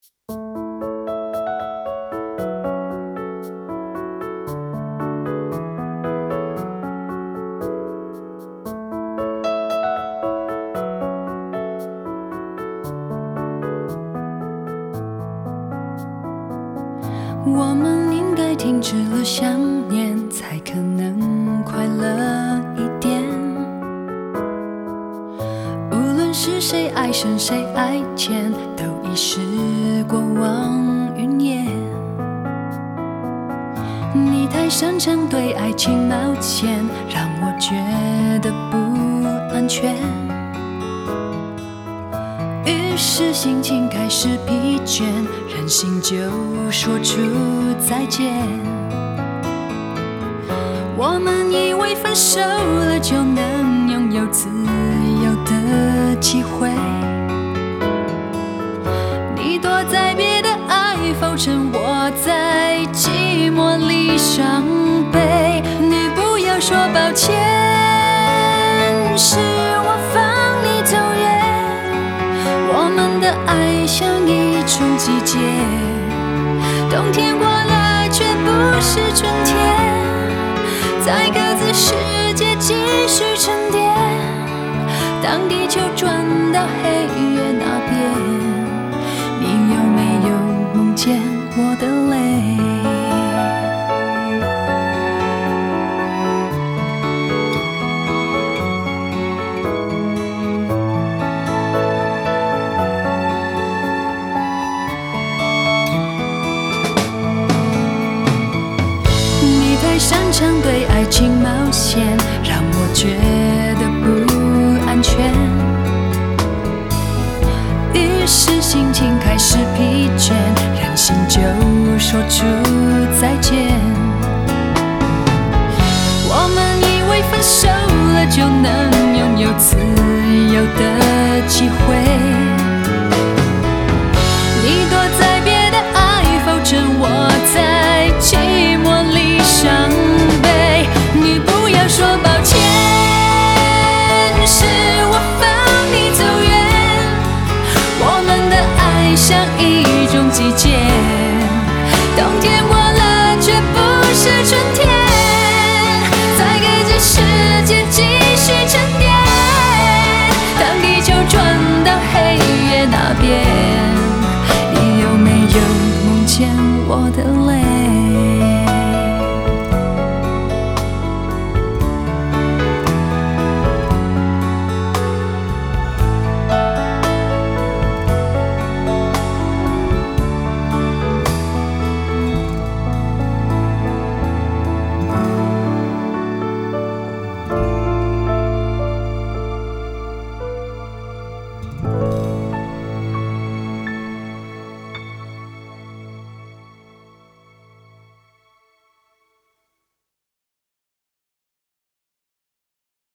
我们应该停止了想念，才可能快乐一点。无论是谁爱深谁爱浅，都已是过往云烟。你太擅长对爱情冒险，让我觉得不安全。于是心情开始疲倦，任性就说出再见。我们以为分手了就能拥有自由的机会，你躲在别的爱否趁我在寂寞里伤悲。你不要说抱歉，是我放你走远。我们的爱像一种季节，冬天过了却不是春天，在各自世界继续沉淀。当地球转到黑夜那边，你有没有梦见我的泪？擅长对爱情冒险，让我觉得不安全。于是心情开始疲倦，任性就说出再见。我们以为分手了就能拥有自由的机会，你躲在别的爱否趁我在寂寞里伤悲。你不要说抱歉，是我放你走远。我们的爱像一种季节，冬天过了却不是春天，在各自世界继续沉淀。